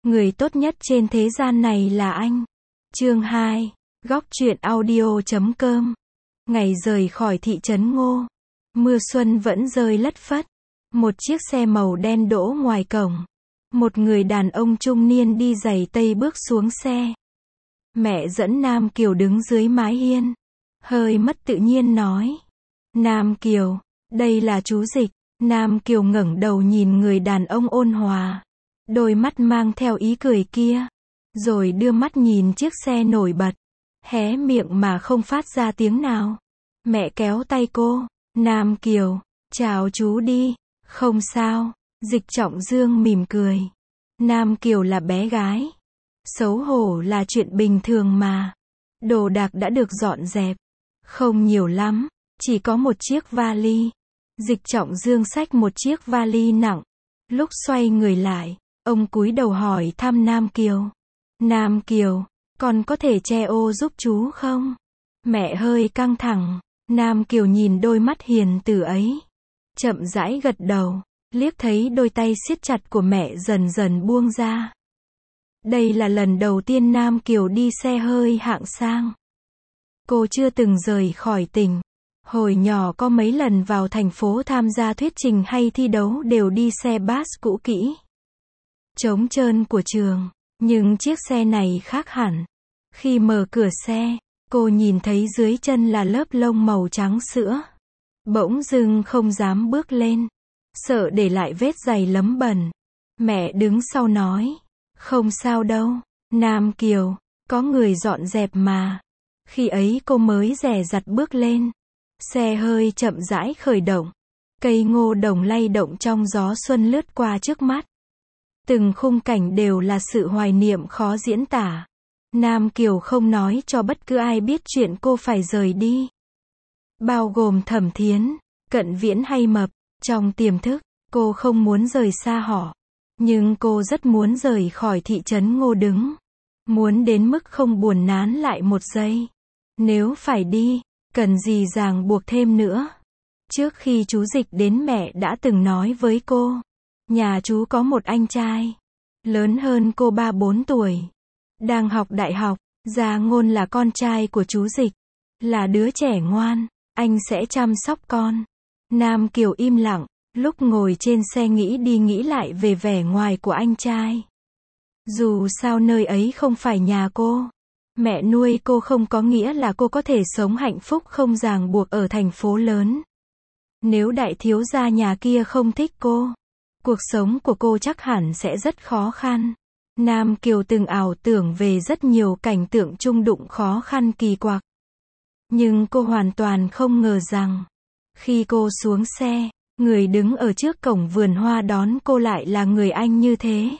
Người tốt nhất trên thế gian này là anh. Chương 2. Góc truyện audio.com. Ngày rời khỏi thị trấn Ngô. Mưa xuân vẫn rơi lất phất. Một chiếc xe màu đen đỗ ngoài cổng. Một người đàn ông trung niên đi giày tây bước xuống xe. Mẹ dẫn Nam Kiều đứng dưới mái hiên. Hơi mất tự nhiên nói. Nam Kiều, đây là chú Dịch. Nam Kiều ngẩng đầu nhìn người đàn ông ôn hòa. Đôi mắt mang theo ý cười kia. Rồi đưa mắt nhìn chiếc xe nổi bật. Hé miệng mà không phát ra tiếng nào. Mẹ kéo tay cô. Nam Kiều, chào chú đi. Không sao. Dịch Trọng Dương mỉm cười. Nam Kiều là bé gái. Xấu hổ là chuyện bình thường mà. Đồ đạc đã được dọn dẹp. Không nhiều lắm. Chỉ có một chiếc vali. Dịch Trọng Dương xách một chiếc vali nặng. Lúc xoay người lại, ông cúi đầu hỏi thăm Nam Kiều. Nam Kiều, con có thể che ô giúp chú không? Mẹ hơi căng thẳng. Nam Kiều nhìn đôi mắt hiền từ ấy. Chậm rãi gật đầu. Liếc thấy đôi tay siết chặt của mẹ dần dần buông ra. Đây là lần đầu tiên Nam Kiều đi xe hơi hạng sang. Cô chưa từng rời khỏi tỉnh. Hồi nhỏ có mấy lần vào thành phố tham gia thuyết trình hay thi đấu đều đi xe bus cũ kỹ. Trống trơn của trường. Nhưng chiếc xe này khác hẳn. Khi mở cửa xe, cô nhìn thấy dưới chân là lớp lông màu trắng sữa. Bỗng dưng không dám bước lên. Sợ để lại vết giày lấm bẩn. Mẹ đứng sau nói. Không sao đâu. Nam Kiều, có người dọn dẹp mà. Khi ấy cô mới dè dặt bước lên. Xe hơi chậm rãi khởi động. Cây ngô đồng lay động trong gió xuân lướt qua trước mắt. Từng khung cảnh đều là sự hoài niệm khó diễn tả. Nam Kiều không nói cho bất cứ ai biết chuyện cô phải rời đi. Bao gồm Thẩm Thiến, Cận Viễn hay Mập. Trong tiềm thức, cô không muốn rời xa họ. Nhưng cô rất muốn rời khỏi thị trấn Ngô Đứng. Muốn đến mức không buồn nán lại một giây. Nếu phải đi, cần gì ràng buộc thêm nữa. Trước khi chú Dịch đến mẹ đã từng nói với cô. Nhà chú có một anh trai. Lớn hơn cô 3-4 tuổi. Đang học đại học. Gia Ngôn là con trai của chú Dịch. Là đứa trẻ ngoan. Anh sẽ chăm sóc con. Nam Kiều im lặng. Lúc ngồi trên xe nghĩ đi nghĩ lại về vẻ ngoài của anh trai. Dù sao nơi ấy không phải nhà cô. Mẹ nuôi cô không có nghĩa là cô có thể sống hạnh phúc không ràng buộc ở thành phố lớn. Nếu đại thiếu gia nhà kia không thích cô, cuộc sống của cô chắc hẳn sẽ rất khó khăn. Nam Kiều từng ảo tưởng về rất nhiều cảnh tượng chung đụng khó khăn kỳ quặc. Nhưng cô hoàn toàn không ngờ rằng, khi cô xuống xe, người đứng ở trước cổng vườn hoa đón cô lại là người anh như thế.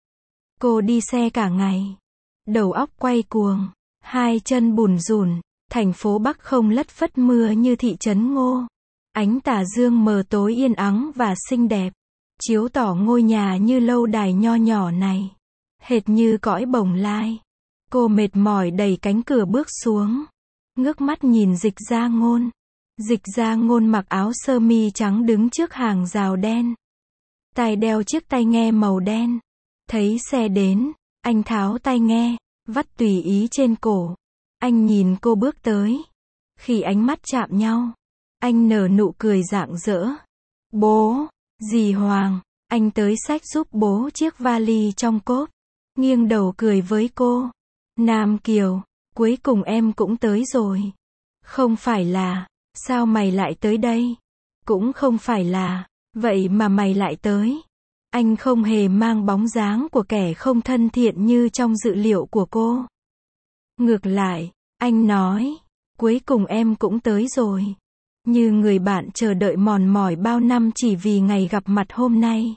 Cô đi xe cả ngày. Đầu óc quay cuồng. Hai chân bùn rùn. Thành phố Bắc không lất phất mưa như thị trấn Ngô. Ánh tà dương mờ tối yên ắng và xinh đẹp. Chiếu tỏ ngôi nhà như lâu đài nho nhỏ này. Hệt như cõi bồng lai. Cô mệt mỏi đẩy cánh cửa bước xuống. Ngước mắt nhìn Dịch Gia Ngôn. Dịch Gia Ngôn mặc áo sơ mi trắng đứng trước hàng rào đen. Tai đeo chiếc tai nghe màu đen. Thấy xe đến, anh tháo tai nghe, vắt tùy ý trên cổ. Anh nhìn cô bước tới. Khi ánh mắt chạm nhau, anh nở nụ cười rạng rỡ. Bố, dì Hoàng, anh tới xách giúp bố chiếc vali trong cốp. Nghiêng đầu cười với cô. Nam Kiều, cuối cùng em cũng tới rồi. Không phải là, sao mày lại tới đây? Cũng không phải là, vậy mà mày lại tới. Anh không hề mang bóng dáng của kẻ không thân thiện như trong dự liệu của cô. Ngược lại, anh nói, cuối cùng em cũng tới rồi. Như người bạn chờ đợi mòn mỏi bao năm chỉ vì ngày gặp mặt hôm nay.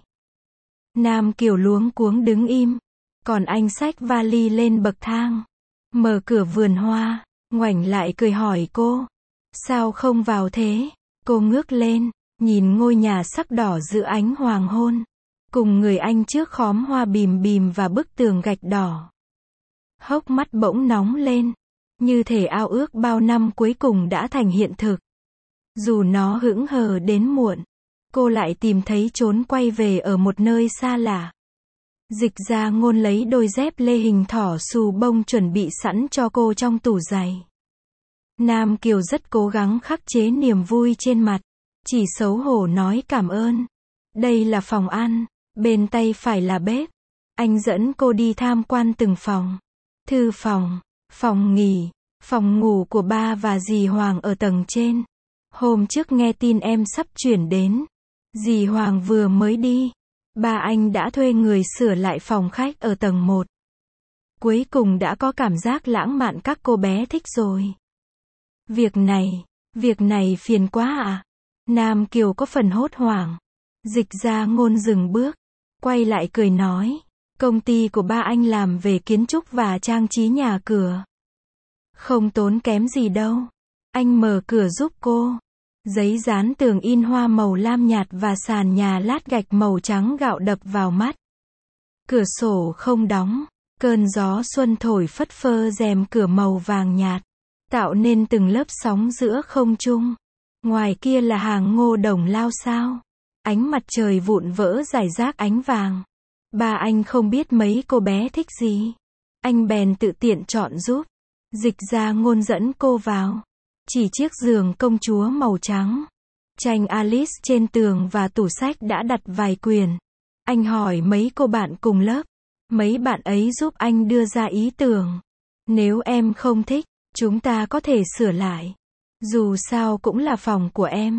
Nam Kiều luống cuống đứng im, còn anh xách vali lên bậc thang. Mở cửa vườn hoa, ngoảnh lại cười hỏi cô. Sao không vào thế? Cô ngước lên, nhìn ngôi nhà sắc đỏ giữa ánh hoàng hôn. Cùng người anh trước khóm hoa bìm bìm và bức tường gạch đỏ. Hốc mắt bỗng nóng lên. Như thể ao ước bao năm cuối cùng đã thành hiện thực. Dù nó hững hờ đến muộn, cô lại tìm thấy trốn quay về ở một nơi xa lạ. Dịch Ra Ngôn lấy đôi dép lê hình thỏ xù bông chuẩn bị sẵn cho cô trong tủ giày. Nam Kiều rất cố gắng khắc chế niềm vui trên mặt, chỉ xấu hổ nói cảm ơn. Đây là phòng ăn, bên tay phải là bếp. Anh dẫn cô đi tham quan từng phòng. Thư phòng, phòng nghỉ, phòng ngủ của ba và dì Hoàng ở tầng trên. Hôm trước nghe tin em sắp chuyển đến, dì Hoàng vừa mới đi, ba anh đã thuê người sửa lại phòng khách ở tầng 1. Cuối cùng đã có cảm giác lãng mạn các cô bé thích rồi. Việc này phiền quá à? Nam Kiều có phần hốt hoảng. Dịch Ra Ngôn dừng bước, quay lại cười nói, công ty của ba anh làm về kiến trúc và trang trí nhà cửa. Không tốn kém gì đâu. Anh mở cửa giúp cô. Giấy dán tường in hoa màu lam nhạt và sàn nhà lát gạch màu trắng gạo đập vào mắt. Cửa sổ không đóng, cơn gió xuân thổi phất phơ rèm cửa màu vàng nhạt, tạo nên từng lớp sóng giữa không trung. Ngoài kia là hàng ngô đồng lao sao. Ánh mặt trời vụn vỡ rải rác ánh vàng. Ba anh không biết mấy cô bé thích gì. Anh bèn tự tiện chọn giúp. Dịch Ra Ngôn dẫn cô vào. Chỉ chiếc giường công chúa màu trắng. Tranh Alice trên tường và tủ sách đã đặt vài quyển. Anh hỏi mấy cô bạn cùng lớp. Mấy bạn ấy giúp anh đưa ra ý tưởng. Nếu em không thích, chúng ta có thể sửa lại. Dù sao cũng là phòng của em.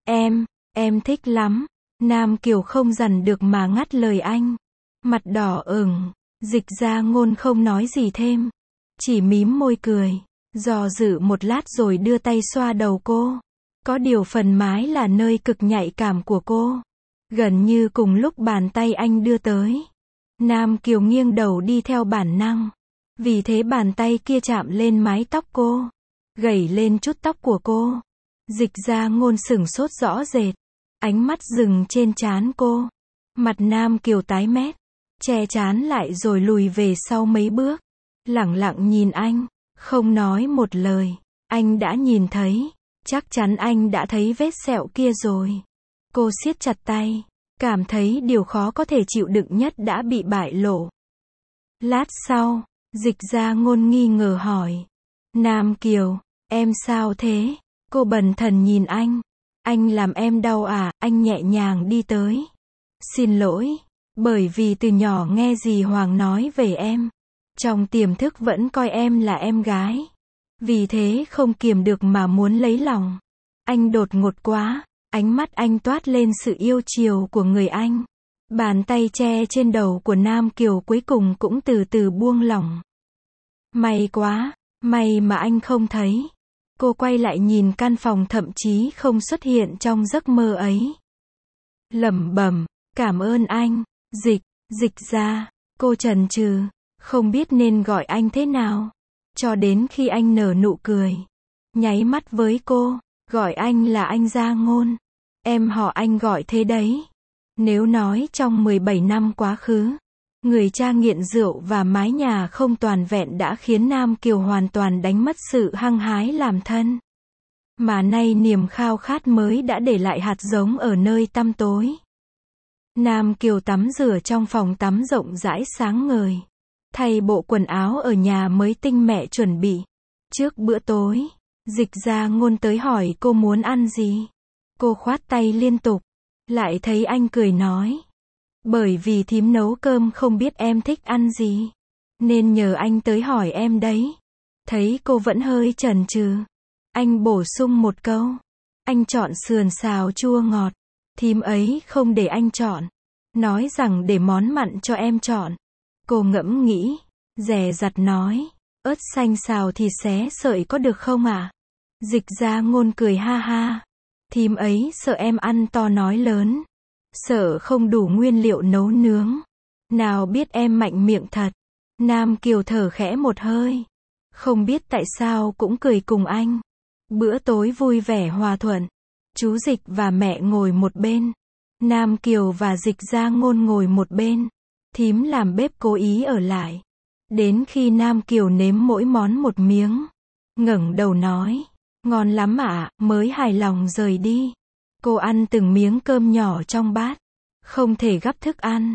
Em thích lắm. Nam Kiều không dằn được mà ngắt lời anh. Mặt đỏ ửng. Dịch Ra Ngôn không nói gì thêm. Chỉ mím môi cười. Dò dự một lát rồi đưa tay xoa đầu cô. Có điều phần mái là nơi cực nhạy cảm của cô. Gần như cùng lúc bàn tay anh đưa tới. Nam Kiều nghiêng đầu đi theo bản năng. Vì thế bàn tay kia chạm lên mái tóc cô. Gẩy lên chút tóc của cô. Dịch Ra Ngôn sửng sốt rõ rệt. Ánh mắt dừng trên trán cô. Mặt Nam Kiều tái mét. Che trán lại rồi lùi về sau mấy bước. Lẳng lặng nhìn anh. Không nói một lời. Anh đã nhìn thấy. Chắc chắn anh đã thấy vết sẹo kia rồi. Cô siết chặt tay. Cảm thấy điều khó có thể chịu đựng nhất đã bị bại lộ. Lát sau, Dịch Ra Ngôn nghi ngờ hỏi. Nam Kiều, em sao thế? Cô bần thần nhìn anh. Anh làm em đau à? Anh nhẹ nhàng đi tới. Xin lỗi. Bởi vì từ nhỏ nghe dì Hoàng nói về em. Trong tiềm thức vẫn coi em là em gái. Vì thế không kiềm được mà muốn lấy lòng. Anh đột ngột quá. Ánh mắt anh toát lên sự yêu chiều của người anh. Bàn tay che trên đầu của Nam Kiều cuối cùng cũng từ từ buông lỏng. May quá, may mà anh không thấy. Cô quay lại nhìn căn phòng thậm chí không xuất hiện trong giấc mơ ấy. Lẩm bẩm, cảm ơn anh, Dịch Ra. Cô chần chừ, không biết nên gọi anh thế nào. Cho đến khi anh nở nụ cười. Nháy mắt với cô, gọi anh là anh Ra Ngôn. Em họ anh gọi thế đấy. Nếu nói trong 17 năm quá khứ, người cha nghiện rượu và mái nhà không toàn vẹn đã khiến Nam Kiều hoàn toàn đánh mất sự hăng hái làm thân. Mà nay niềm khao khát mới đã để lại hạt giống ở nơi tăm tối. Nam Kiều tắm rửa trong phòng tắm rộng rãi sáng ngời. Thay bộ quần áo ở nhà mới tinh mẹ chuẩn bị. Trước bữa tối, Dịch Ra Ngôn tới hỏi cô muốn ăn gì. Cô khoát tay liên tục. Lại thấy anh cười nói. Bởi vì thím nấu cơm không biết em thích ăn gì. Nên nhờ anh tới hỏi em đấy. Thấy cô vẫn hơi chần chừ. Anh bổ sung một câu. Anh chọn sườn xào chua ngọt. Thím ấy không để anh chọn. Nói rằng để món mặn cho em chọn. Cô ngẫm nghĩ. Dè dặt nói. Ớt xanh xào thịt xé sợi có được không ạ? Dịch Ra Ngôn cười ha ha. Thím ấy sợ em ăn to nói lớn. Sợ không đủ nguyên liệu nấu nướng. Nào biết em mạnh miệng thật. Nam Kiều thở khẽ một hơi. Không biết tại sao cũng cười cùng anh. Bữa tối vui vẻ hòa thuận. Chú Dịch và mẹ ngồi một bên. Nam Kiều và Dịch Ra Ngôn ngồi một bên. Thím làm bếp cố ý ở lại. Đến khi Nam Kiều nếm mỗi món một miếng. Ngẩng đầu nói. Ngon lắm ạ, mới hài lòng rời đi. Cô ăn từng miếng cơm nhỏ trong bát. Không thể gắp thức ăn.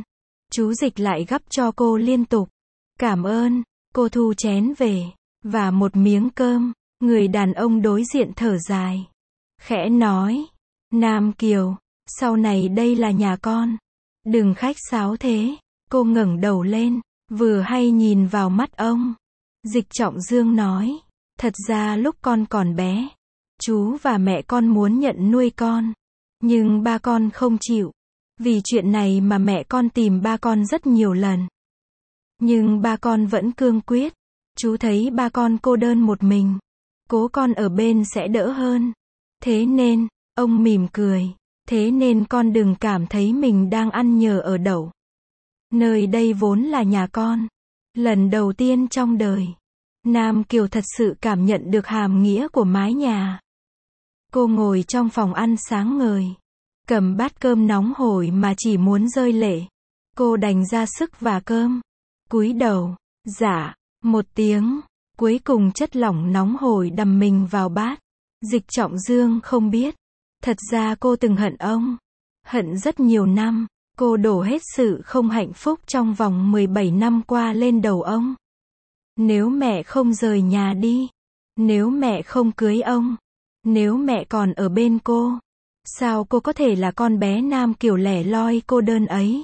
Chú Dịch lại gắp cho cô liên tục. Cảm ơn, cô thu chén về. Và một miếng cơm, người đàn ông đối diện thở dài. Khẽ nói, Nam Kiều, sau này đây là nhà con. Đừng khách sáo thế. Cô ngẩng đầu lên, vừa hay nhìn vào mắt ông. Dịch Trọng Dương nói, thật ra lúc con còn bé, chú và mẹ con muốn nhận nuôi con. Nhưng ba con không chịu. Vì chuyện này mà mẹ con tìm ba con rất nhiều lần. Nhưng ba con vẫn cương quyết. Chú thấy ba con cô đơn một mình. Cố con ở bên sẽ đỡ hơn. Thế nên, ông mỉm cười. Thế nên con đừng cảm thấy mình đang ăn nhờ ở đậu. Nơi đây vốn là nhà con. Lần đầu tiên trong đời, Nam Kiều thật sự cảm nhận được hàm nghĩa của mái nhà. Cô ngồi trong phòng ăn sáng ngời, cầm bát cơm nóng hổi mà chỉ muốn rơi lệ. Cô đành ra sức vả cơm. Cúi đầu, dạ, một tiếng, cuối cùng chất lỏng nóng hổi đầm mình vào bát. Dịch Trọng Dương không biết. Thật ra cô từng hận ông. Hận rất nhiều năm. Cô đổ hết sự không hạnh phúc trong vòng 17 năm qua lên đầu ông. Nếu mẹ không rời nhà đi, nếu mẹ không cưới ông, nếu mẹ còn ở bên cô, sao cô có thể là con bé Nam Kiều lẻ loi cô đơn ấy?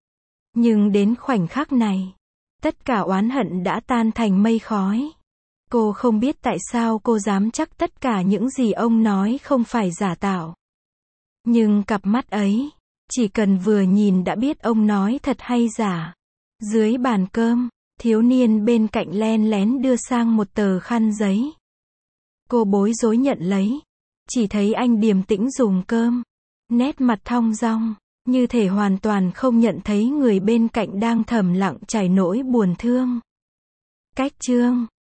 Nhưng đến khoảnh khắc này, tất cả oán hận đã tan thành mây khói. Cô không biết tại sao cô dám chắc tất cả những gì ông nói không phải giả tạo. Nhưng cặp mắt ấy, chỉ cần vừa nhìn đã biết ông nói thật hay giả. Dưới bàn cơm, thiếu niên bên cạnh len lén đưa sang một tờ khăn giấy. Cô bối rối nhận lấy. Chỉ thấy anh điềm tĩnh dùng cơm. Nét mặt thong dong, như thể hoàn toàn không nhận thấy người bên cạnh đang thầm lặng trải nỗi buồn thương. Cách chương